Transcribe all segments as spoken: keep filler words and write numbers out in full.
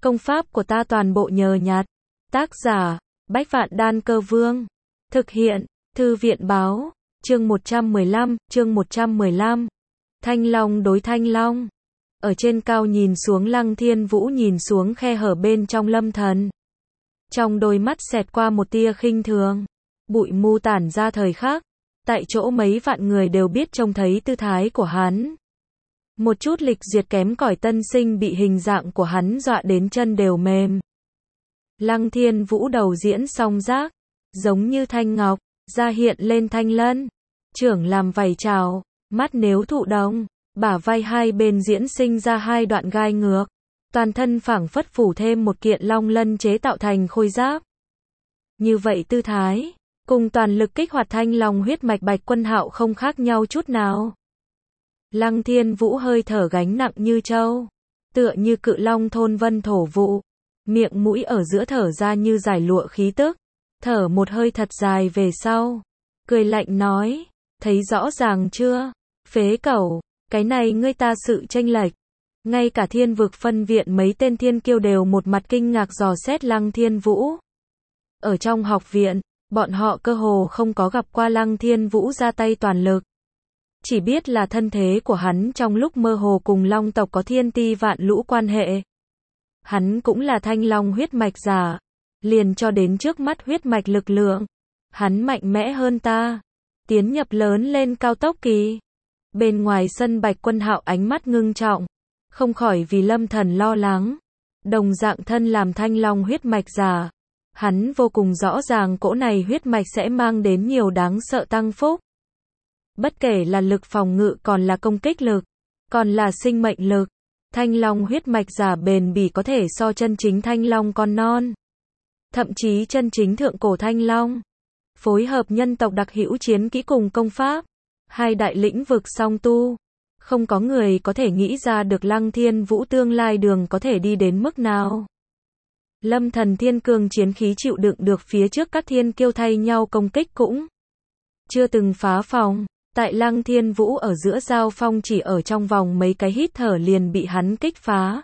Công pháp của ta toàn bộ nhờ nhặt. Tác giả, Bách Vạn Đan Cơ Vương. Thực hiện, Thư viện báo, chương một trăm mười lăm, chương một trăm mười lăm. Thanh Long đối Thanh Long. Ở trên cao nhìn xuống, Lăng Thiên Vũ nhìn xuống khe hở bên trong Lâm Thần. Trong đôi mắt xẹt qua một tia khinh thường. Bụi mù tản ra thời khắc. Tại chỗ mấy vạn người đều biết trông thấy tư thái của hắn. Một chút lịch duyệt kém cỏi tân sinh bị hình dạng của hắn dọa đến chân đều mềm. Lăng Thiên Vũ đầu diễn song giác, giống như thanh ngọc, da hiện lên thanh lân, trưởng làm vảy trào, mắt nếu thụ động, bả vai hai bên diễn sinh ra hai đoạn gai ngược, toàn thân phảng phất phủ thêm một kiện long lân chế tạo thành khôi giáp. Như vậy tư thái, cùng toàn lực kích hoạt thanh long huyết mạch Bạch Quân Hạo không khác nhau chút nào. Lăng Thiên Vũ hơi thở gánh nặng như trâu, tựa như cự long thôn vân thổ vụ, miệng mũi ở giữa thở ra như giải lụa khí tức, thở một hơi thật dài về sau, cười lạnh nói, thấy rõ ràng chưa, phế cẩu, cái này ngươi ta sự chênh lệch. Ngay cả Thiên Vực phân viện mấy tên thiên kiêu đều một mặt kinh ngạc dò xét Lăng Thiên Vũ. Ở trong học viện, bọn họ cơ hồ không có gặp qua Lăng Thiên Vũ ra tay toàn lực. Chỉ biết là thân thế của hắn trong lúc mơ hồ cùng Long tộc có thiên ti vạn lũ quan hệ. Hắn cũng là thanh long huyết mạch giả, liền cho đến trước mắt huyết mạch lực lượng. Hắn mạnh mẽ hơn ta, tiến nhập lớn lên cao tốc kỳ. Bên ngoài sân Bạch Quân Hạo ánh mắt ngưng trọng, không khỏi vì Lâm Thần lo lắng. Đồng dạng thân làm thanh long huyết mạch giả, hắn vô cùng rõ ràng cỗ này huyết mạch sẽ mang đến nhiều đáng sợ tăng phúc. Bất kể là lực phòng ngự còn là công kích lực, còn là sinh mệnh lực, thanh long huyết mạch giả bền bỉ có thể so chân chính thanh long con non. Thậm chí chân chính thượng cổ thanh long. Phối hợp nhân tộc đặc hữu chiến kỹ cùng công pháp. Hai đại lĩnh vực song tu. Không có người có thể nghĩ ra được Lăng Thiên Vũ tương lai đường có thể đi đến mức nào. Lâm Thần thiên cương chiến khí chịu đựng được phía trước các thiên kiêu thay nhau công kích cũng chưa từng phá phòng. Tại Lăng Thiên Vũ ở giữa giao phong chỉ ở trong vòng mấy cái hít thở liền bị hắn kích phá.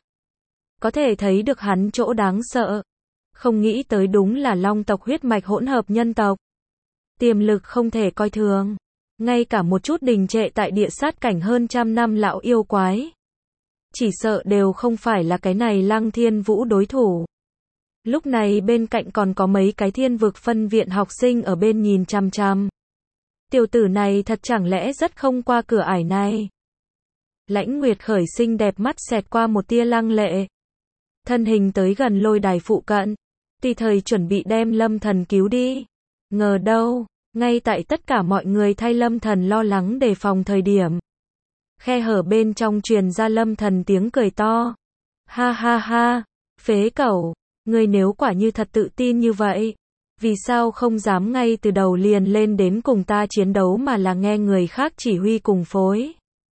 Có thể thấy được hắn chỗ đáng sợ. Không nghĩ tới đúng là long tộc huyết mạch hỗn hợp nhân tộc. Tiềm lực không thể coi thường. Ngay cả một chút đình trệ tại địa sát cảnh hơn trăm năm lão yêu quái. Chỉ sợ đều không phải là cái này Lăng Thiên Vũ đối thủ. Lúc này bên cạnh còn có mấy cái Thiên Vực phân viện học sinh ở bên nhìn chằm chằm. Tiểu tử này thật chẳng lẽ rất không qua cửa ải này. Lãnh Nguyệt Khởi xinh đẹp mắt xẹt qua một tia lăng lệ. Thân hình tới gần lôi đài phụ cận. Tùy thời chuẩn bị đem Lâm Thần cứu đi. Ngờ đâu, ngay tại tất cả mọi người thay Lâm Thần lo lắng đề phòng thời điểm. Khe hở bên trong truyền ra Lâm Thần tiếng cười to. Ha ha ha, phế cẩu, ngươi nếu quả như thật tự tin như vậy. Vì sao không dám ngay từ đầu liền lên đến cùng ta chiến đấu mà là nghe người khác chỉ huy cùng phối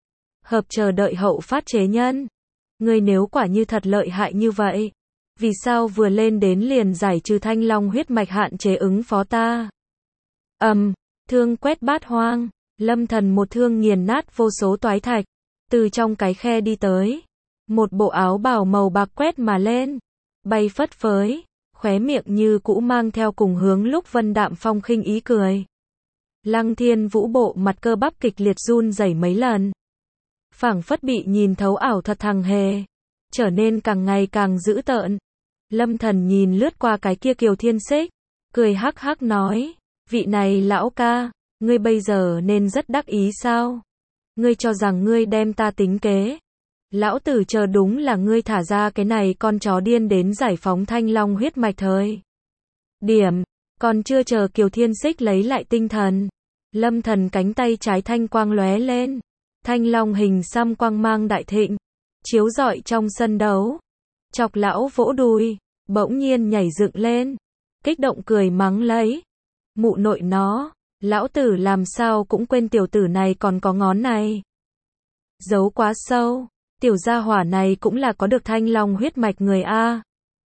hợp chờ đợi hậu phát chế nhân? Ngươi nếu quả như thật lợi hại như vậy, vì sao vừa lên đến liền giải trừ thanh long huyết mạch hạn chế ứng phó ta? Ầm, um, thương quét bát hoang, Lâm Thần một thương nghiền nát vô số toái thạch, từ trong cái khe đi tới, một bộ áo bào màu bạc quét mà lên, bay phất phới. Khóe miệng như cũ mang theo cùng hướng lúc Vân Đạm Phong khinh ý cười. Lăng Thiên Vũ bộ mặt cơ bắp kịch liệt run rẩy mấy lần. Phảng phất bị nhìn thấu ảo thuật thằng hề. Trở nên càng ngày càng dữ tợn. Lâm Thần nhìn lướt qua cái kia Kiều Thiên Xích. Cười hắc hắc nói. Vị này lão ca, ngươi bây giờ nên rất đắc ý sao? Ngươi cho rằng ngươi đem ta tính kế. Lão tử chờ đúng là ngươi thả ra cái này con chó điên đến giải phóng thanh long huyết mạch thời. Điểm, còn chưa chờ Kiều Thiên Xích lấy lại tinh thần. Lâm Thần cánh tay trái thanh quang lóe lên. Thanh long hình xăm quang mang đại thịnh. Chiếu rọi trong sân đấu. Chọc lão vỗ đùi, bỗng nhiên nhảy dựng lên. Kích động cười mắng lấy. Mụ nội nó, lão tử làm sao cũng quên tiểu tử này còn có ngón này. Giấu quá sâu. Tiểu gia hỏa này cũng là có được thanh long huyết mạch người A.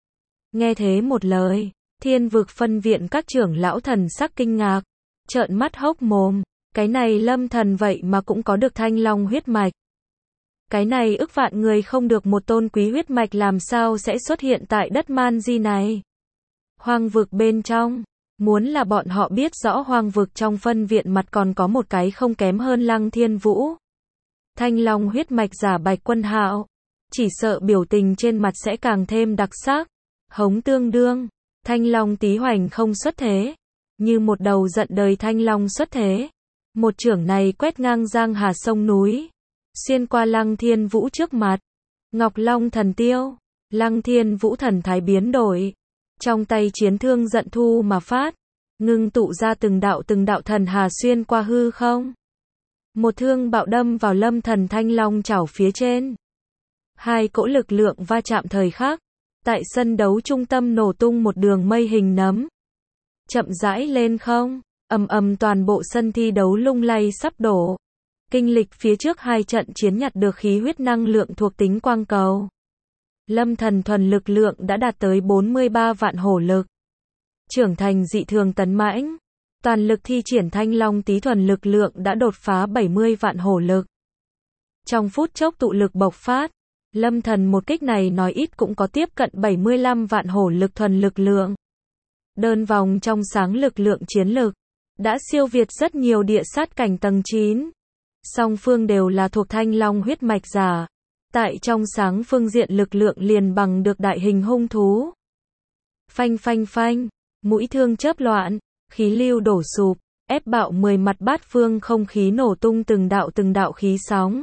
Nghe thế một lời, Thiên Vực phân viện các trưởng lão thần sắc kinh ngạc, trợn mắt hốc mồm, cái này Lâm Thần vậy mà cũng có được thanh long huyết mạch. Cái này ức vạn người không được một tôn quý huyết mạch làm sao sẽ xuất hiện tại đất man di này. Hoang vực bên trong, muốn là bọn họ biết rõ hoang vực trong phân viện mặt còn có một cái không kém hơn Lăng Thiên Vũ. Thanh Long huyết mạch giả Bạch Quân Hạo, chỉ sợ biểu tình trên mặt sẽ càng thêm đặc sắc. Hống tương đương, Thanh Long tí hoành không xuất thế, như một đầu giận đời Thanh Long xuất thế. Một chưởng này quét ngang giang hà sông núi, xuyên qua Lăng Thiên Vũ trước mặt. Ngọc Long thần tiêu, Lăng Thiên Vũ thần thái biến đổi, trong tay chiến thương giận thu mà phát, ngưng tụ ra từng đạo từng đạo thần hà xuyên qua hư không. Một thương bạo đâm vào Lâm Thần Thanh Long chảo phía trên. Hai cỗ lực lượng va chạm thời khắc, tại sân đấu trung tâm nổ tung một đường mây hình nấm. Chậm rãi lên không, ầm ầm toàn bộ sân thi đấu lung lay sắp đổ. Kinh lịch phía trước hai trận chiến nhặt được khí huyết năng lượng thuộc tính quang cầu. Lâm Thần thuần lực lượng đã đạt tới bốn mươi ba vạn hổ lực. Trưởng thành dị thường tấn mãnh. Toàn lực thi triển Thanh Long tí thuần lực lượng đã đột phá bảy mươi vạn hổ lực. Trong phút chốc tụ lực bộc phát, Lâm Thần một kích này nói ít cũng có tiếp cận bảy mươi lăm vạn hổ lực thuần lực lượng. Đơn vòng trong sáng lực lượng chiến lực, đã siêu việt rất nhiều địa sát cảnh tầng chín. Song phương đều là thuộc Thanh Long huyết mạch giả. Tại trong sáng phương diện lực lượng liền bằng được đại hình hung thú. Phanh phanh phanh, mũi thương chớp loạn, khí lưu đổ sụp, ép bạo mười mặt bát phương không khí nổ tung từng đạo từng đạo khí sóng.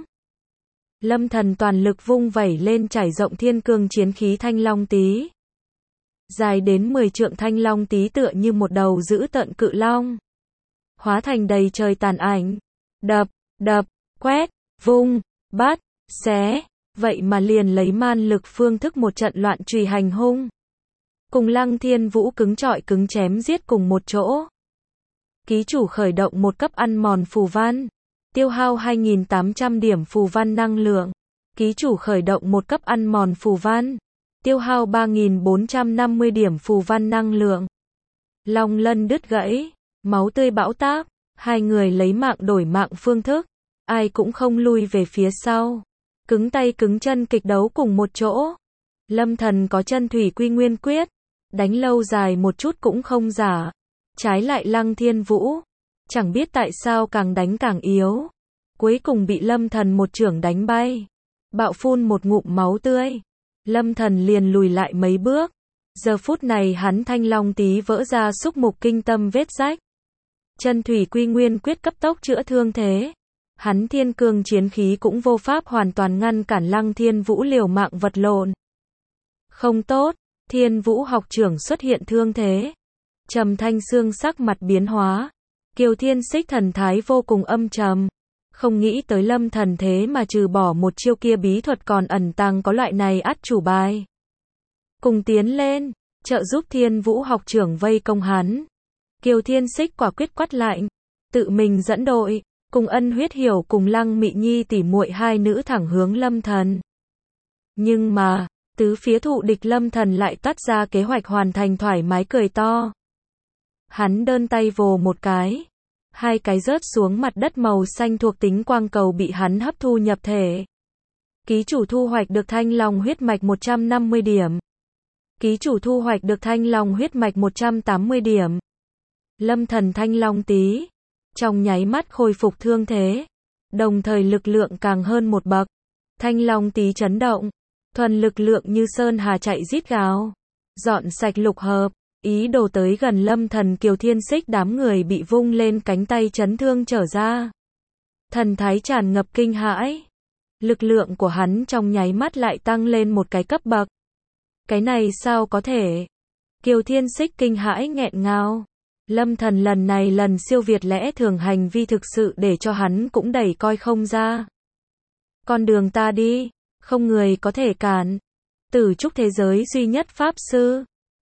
Lâm Thần toàn lực vung vẩy lên trải rộng thiên cương chiến khí Thanh Long tí. Dài đến mười trượng Thanh Long tí tựa như một đầu dữ tợn cự long. Hóa thành đầy trời tàn ảnh. Đập, đập, quét, vung, bắt, xé. Vậy mà liền lấy man lực phương thức một trận loạn trùy hành hung. Cùng Lăng Thiên Vũ cứng trọi cứng chém giết cùng một chỗ. Ký chủ khởi động một cấp ăn mòn phù văn. Tiêu hao hai nghìn tám trăm điểm phù văn năng lượng. Ký chủ khởi động một cấp ăn mòn phù văn. Tiêu hao ba nghìn bốn trăm năm mươi điểm phù văn năng lượng. Long lân đứt gãy. Máu tươi bão táp. Hai người lấy mạng đổi mạng phương thức. Ai cũng không lui về phía sau. Cứng tay cứng chân kịch đấu cùng một chỗ. Lâm Thần có chân thủy quy nguyên quyết. Đánh lâu dài một chút cũng không giả. Trái lại Lăng Thiên Vũ. Chẳng biết tại sao càng đánh càng yếu. Cuối cùng bị Lâm Thần một chưởng đánh bay. Bạo phun một ngụm máu tươi. Lâm Thần liền lùi lại mấy bước. Giờ phút này hắn Thanh Long tí vỡ ra xúc mục kinh tâm vết rách. Chân thủy quy nguyên quyết cấp tốc chữa thương thế. Hắn thiên cương chiến khí cũng vô pháp hoàn toàn ngăn cản Lăng Thiên Vũ liều mạng vật lộn. Không tốt, Thiên Vũ học trưởng xuất hiện thương thế. Trầm Thanh Xương sắc mặt biến hóa. Kiều Thiên Xích thần thái vô cùng âm trầm. Không nghĩ tới Lâm Thần thế mà trừ bỏ một chiêu kia bí thuật còn ẩn tàng có loại này át chủ bài. Cùng tiến lên, trợ giúp Thiên Vũ học trưởng vây công hắn. Kiều Thiên Xích quả quyết quát lạnh, tự mình dẫn đội, cùng Ân Huyết Hiểu cùng Lăng Mị Nhi tỉ muội hai nữ thẳng hướng Lâm Thần. Nhưng mà, tứ phía thụ địch Lâm Thần lại tắt ra kế hoạch hoàn thành thoải mái cười to. Hắn đơn tay vồ một cái. Hai cái rớt xuống mặt đất màu xanh thuộc tính quang cầu bị hắn hấp thu nhập thể. Ký chủ thu hoạch được Thanh Long huyết mạch một trăm năm mươi điểm. Ký chủ thu hoạch được Thanh Long huyết mạch một trăm tám mươi điểm. Lâm Thần Thanh Long tí. Trong nháy mắt khôi phục thương thế. Đồng thời lực lượng càng hơn một bậc. Thanh Long tí chấn động. Thuần lực lượng như sơn hà chạy rít gào. Dọn sạch lục hợp. Ý đồ tới gần Lâm Thần Kiều Thiên Xích đám người bị vung lên cánh tay chấn thương trở ra. Thần thái tràn ngập kinh hãi. Lực lượng của hắn trong nháy mắt lại tăng lên một cái cấp bậc. Cái này sao có thể? Kiều Thiên Xích kinh hãi nghẹn ngào. Lâm Thần lần này lần siêu việt lẽ thường hành vi thực sự để cho hắn cũng đẩy coi không ra. Con đường ta đi, không người có thể cản. Tử trúc thế giới duy nhất pháp sư.